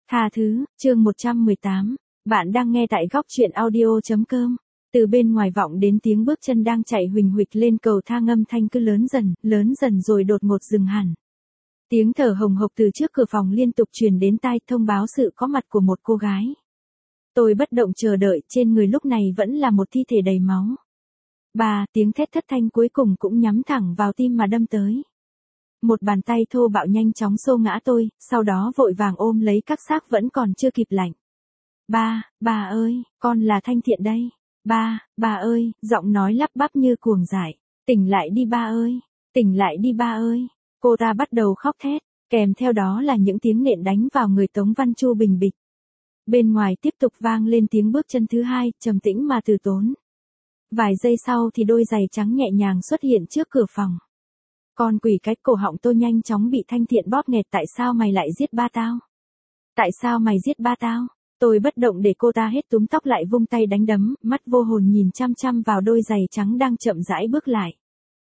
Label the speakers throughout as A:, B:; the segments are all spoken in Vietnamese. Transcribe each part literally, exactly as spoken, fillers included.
A: Tha thứ, chương một trăm mười tám. Bạn đang nghe tại góc truyện audio.com. Từ bên ngoài vọng đến tiếng bước chân đang chạy huỳnh huỵch lên cầu thang, âm thanh cứ lớn dần, lớn dần rồi đột ngột dừng hẳn. Tiếng thở hồng hộc từ trước cửa phòng liên tục truyền đến tai, thông báo sự có mặt của một cô gái. Tôi bất động chờ đợi, trên người lúc này vẫn là một thi thể đầy máu. Ba, tiếng thét thất thanh cuối cùng cũng nhắm thẳng vào tim mà đâm tới. Một bàn tay thô bạo nhanh chóng xô ngã tôi, sau đó vội vàng ôm lấy các xác vẫn còn chưa kịp lạnh. Ba, ba ơi, con là Thanh Thiện đây. Ba, ba ơi, giọng nói lắp bắp như cuồng dại. Tỉnh lại đi ba ơi, tỉnh lại đi ba ơi. Cô ta bắt đầu khóc thét, kèm theo đó là những tiếng nện đánh vào người Tống Văn Chu bình bịch. Bên ngoài tiếp tục vang lên tiếng bước chân thứ hai, trầm tĩnh mà từ tốn. Vài giây sau thì đôi giày trắng nhẹ nhàng xuất hiện trước cửa phòng. Con quỷ cái, cổ họng tôi nhanh chóng bị Thanh Thiện bóp nghẹt. Tại sao mày lại giết ba tao? Tại sao mày giết ba tao? Tôi bất động để cô ta hết túm tóc lại vung tay đánh đấm, mắt vô hồn nhìn chăm chăm vào đôi giày trắng đang chậm rãi bước lại.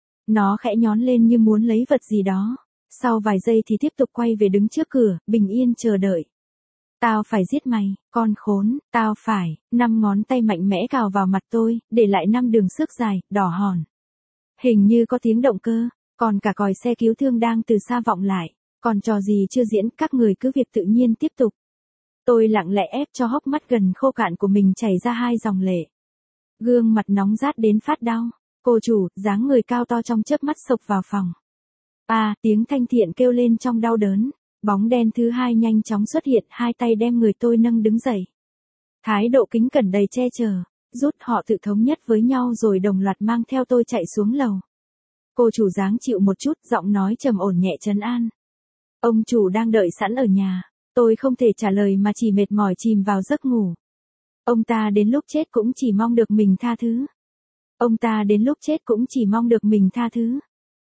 A: Nó khẽ nhón lên như muốn lấy vật gì đó. Sau vài giây thì tiếp tục quay về đứng trước cửa, bình yên chờ đợi. Tao phải giết mày, con khốn, tao phải. Năm ngón tay mạnh mẽ cào vào mặt tôi, để lại năm đường xước dài, đỏ hòn. Hình như có tiếng động cơ. Còn cả còi xe cứu thương đang từ xa vọng lại. Còn trò gì chưa diễn, các người cứ việc tự nhiên tiếp tục. Tôi lặng lẽ ép cho hốc mắt gần khô cạn của mình chảy ra hai dòng lệ. Gương mặt nóng rát đến phát đau. Cô chủ, dáng người cao to trong chớp mắt xộc vào phòng. À, tiếng Thanh Thiện kêu lên trong đau đớn. Bóng đen thứ hai nhanh chóng xuất hiện, hai tay đem người tôi nâng đứng dậy. Thái độ kính cẩn đầy che chở, rút họ tự thống nhất với nhau rồi đồng loạt mang theo tôi chạy xuống lầu. Cô chủ dáng chịu một chút, giọng nói trầm ổn nhẹ trấn an. Ông chủ đang đợi sẵn ở nhà. Tôi không thể trả lời mà chỉ mệt mỏi chìm vào giấc ngủ. Ông ta đến lúc chết cũng chỉ mong được mình tha thứ. Ông ta đến lúc chết cũng chỉ mong được mình tha thứ.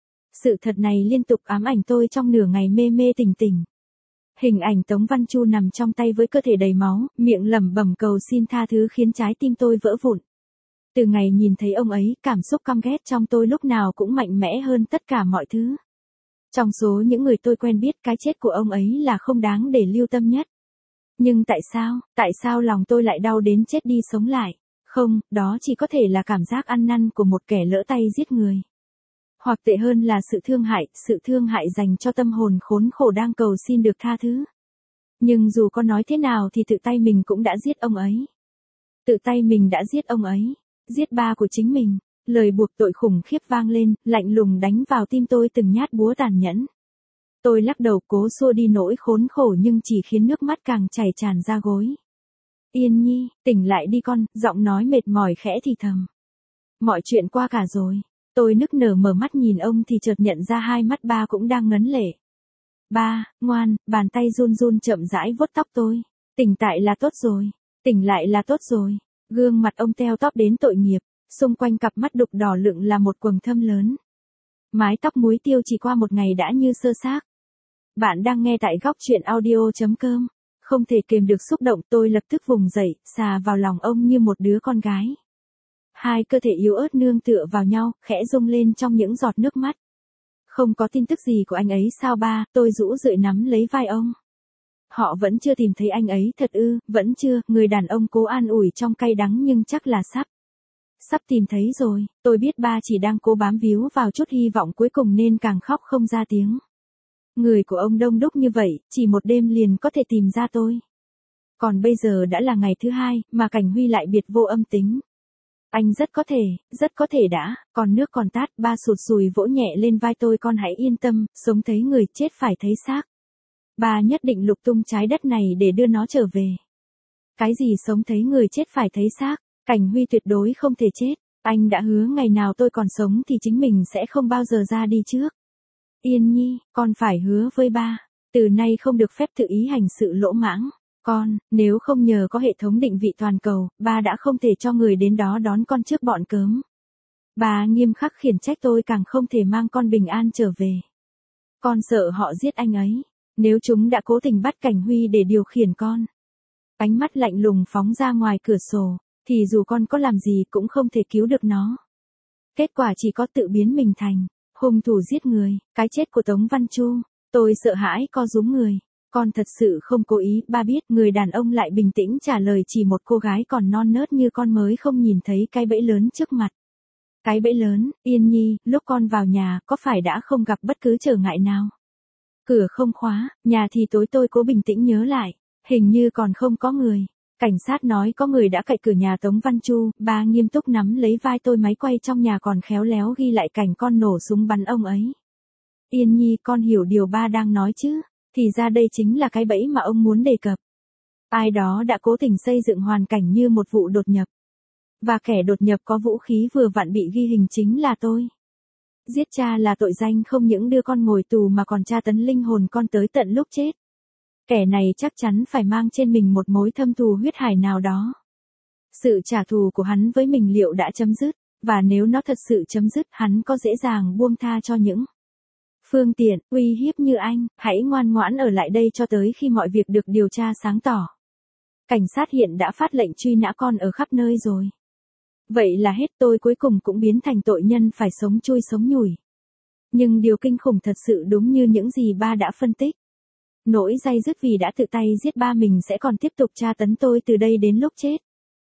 A: Sự thật này liên tục ám ảnh tôi trong nửa ngày mê mê tỉnh tỉnh. Hình ảnh Tống Văn Chu nằm trong tay với cơ thể đầy máu, miệng lẩm bẩm cầu xin tha thứ khiến trái tim tôi vỡ vụn. Từ ngày nhìn thấy ông ấy, cảm xúc căm ghét trong tôi lúc nào cũng mạnh mẽ hơn tất cả mọi thứ. Trong số những người tôi quen biết, cái chết của ông ấy là không đáng để lưu tâm nhất. Nhưng tại sao, tại sao lòng tôi lại đau đến chết đi sống lại? Không, đó chỉ có thể là cảm giác ăn năn của một kẻ lỡ tay giết người. Hoặc tệ hơn là sự thương hại, sự thương hại dành cho tâm hồn khốn khổ đang cầu xin được tha thứ. Nhưng dù có nói thế nào thì tự tay mình cũng đã giết ông ấy. Tự tay mình đã giết ông ấy. Giết ba của chính mình. Lời buộc tội khủng khiếp vang lên, lạnh lùng đánh vào tim tôi từng nhát búa tàn nhẫn. Tôi lắc đầu cố xua đi nỗi khốn khổ nhưng chỉ khiến nước mắt càng chảy tràn ra gối. Yên Nhi, tỉnh lại đi con, giọng nói mệt mỏi khẽ thì thầm. Mọi chuyện qua cả rồi. Tôi nức nở mở mắt nhìn ông thì chợt nhận ra hai mắt ba cũng đang ngấn lệ. Ba, ngoan, bàn tay run run chậm rãi vuốt tóc tôi. Tỉnh tại là tốt rồi. Tỉnh lại là tốt rồi. Gương mặt ông teo tóp đến tội nghiệp. Xung quanh cặp mắt đục đỏ lựng là một quầng thâm lớn. Mái tóc muối tiêu chỉ qua một ngày đã như sơ xác. Bạn đang nghe tại góc truyện audio.com. Không thể kềm được xúc động, tôi lập tức vùng dậy, xà vào lòng ông như một đứa con gái. Hai cơ thể yếu ớt nương tựa vào nhau, khẽ rung lên trong những giọt nước mắt. Không có tin tức gì của anh ấy sao ba? Tôi rũ rượi nắm lấy vai ông. Họ vẫn chưa tìm thấy anh ấy thật ư? Vẫn chưa, người đàn ông cố an ủi trong cay đắng nhưng chắc là sắp. Sắp tìm thấy rồi, tôi biết ba chỉ đang cố bám víu vào chút hy vọng cuối cùng nên càng khóc không ra tiếng. Người của ông đông đúc như vậy, chỉ một đêm liền có thể tìm ra tôi. Còn bây giờ đã là ngày thứ hai, mà Cảnh Huy lại biệt vô âm tính. Anh rất có thể, rất có thể đã, còn nước còn tát, ba sụt sùi vỗ nhẹ lên vai tôi, con hãy yên tâm, sống thấy người, chết phải thấy xác. Ba nhất định lục tung trái đất này để đưa nó trở về. Cái gì sống thấy người chết phải thấy xác? Cảnh Huy tuyệt đối không thể chết. Anh đã hứa ngày nào tôi còn sống thì chính mình sẽ không bao giờ ra đi trước. Yên Nhi, con phải hứa với ba. Từ nay không được phép tự ý hành sự lỗ mãng. Con, nếu không nhờ có hệ thống định vị toàn cầu, ba đã không thể cho người đến đó đón con trước bọn cớm. Ba nghiêm khắc khiển trách tôi càng không thể mang con bình an trở về. Con sợ họ giết anh ấy. Nếu chúng đã cố tình bắt Cảnh Huy để điều khiển con. Ánh mắt lạnh lùng phóng ra ngoài cửa sổ. Thì dù con có làm gì cũng không thể cứu được nó. Kết quả chỉ có tự biến mình thành hung thủ giết người. Cái chết của Tống Văn Chu, tôi sợ hãi co rúm người. Con thật sự không cố ý, ba biết. Người đàn ông lại bình tĩnh trả lời, chỉ một cô gái còn non nớt như con mới không nhìn thấy cái bẫy lớn trước mặt. Cái bẫy lớn, Yên Nhi, lúc con vào nhà, có phải đã không gặp bất cứ trở ngại nào? Cửa không khóa, nhà thì tối. Tôi cố bình tĩnh nhớ lại, hình như còn không có người. Cảnh sát nói có người đã cậy cửa nhà Tống Văn Chu. Ba nghiêm túc nắm lấy vai tôi, máy quay trong nhà còn khéo léo ghi lại cảnh con nổ súng bắn ông ấy. Yên Nhi, con hiểu điều ba đang nói chứ? Thì ra đây chính là cái bẫy mà ông muốn đề cập. Ai đó đã cố tình xây dựng hoàn cảnh như một vụ đột nhập. Và kẻ đột nhập có vũ khí vừa vặn bị ghi hình chính là tôi. Giết cha là tội danh không những đưa con ngồi tù mà còn tra tấn linh hồn con tới tận lúc chết. Kẻ này chắc chắn phải mang trên mình một mối thâm thù huyết hải nào đó. Sự trả thù của hắn với mình liệu đã chấm dứt, và nếu nó thật sự chấm dứt, hắn có dễ dàng buông tha cho những phương tiện, uy hiếp như anh. Hãy ngoan ngoãn ở lại đây cho tới khi mọi việc được điều tra sáng tỏ. Cảnh sát hiện đã phát lệnh truy nã con ở khắp nơi rồi. Vậy là hết, tôi cuối cùng cũng biến thành tội nhân phải sống chui sống nhủi. Nhưng điều kinh khủng thật sự đúng như những gì ba đã phân tích. Nỗi day dứt vì đã tự tay giết ba mình sẽ còn tiếp tục tra tấn tôi từ đây đến lúc chết.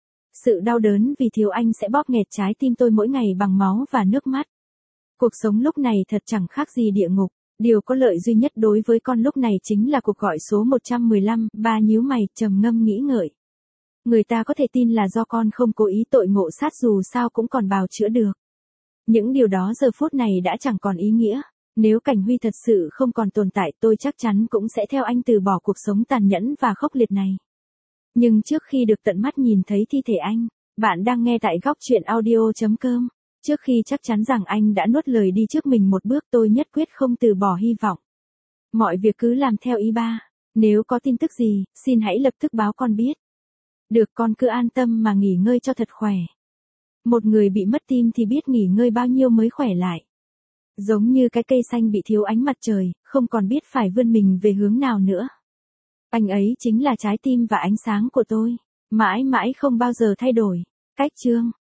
A: Sự đau đớn vì thiếu anh sẽ bóp nghẹt trái tim tôi mỗi ngày bằng máu và nước mắt. Cuộc sống lúc này thật chẳng khác gì địa ngục. Điều có lợi duy nhất đối với con lúc này chính là cuộc gọi số một một lăm. Ba nhíu mày, trầm ngâm nghĩ ngợi. Người ta có thể tin là do con không cố ý, tội ngộ sát dù sao cũng còn bào chữa được. Những điều đó giờ phút này đã chẳng còn ý nghĩa. Nếu Cảnh Huy thật sự không còn tồn tại, tôi chắc chắn cũng sẽ theo anh từ bỏ cuộc sống tàn nhẫn và khốc liệt này. Nhưng trước khi được tận mắt nhìn thấy thi thể anh, bạn đang nghe tại góc truyện audio chấm com. Trước khi chắc chắn rằng anh đã nuốt lời đi trước mình một bước, tôi nhất quyết không từ bỏ hy vọng. Mọi việc cứ làm theo ý ba. Nếu có tin tức gì, xin hãy lập tức báo con biết. Được, con cứ an tâm mà nghỉ ngơi cho thật khỏe. Một người bị mất tim thì biết nghỉ ngơi bao nhiêu mới khỏe lại. Giống như cái cây xanh bị thiếu ánh mặt trời, không còn biết phải vươn mình về hướng nào nữa. Anh ấy chính là trái tim và ánh sáng của tôi. Mãi mãi không bao giờ thay đổi. Cách chương.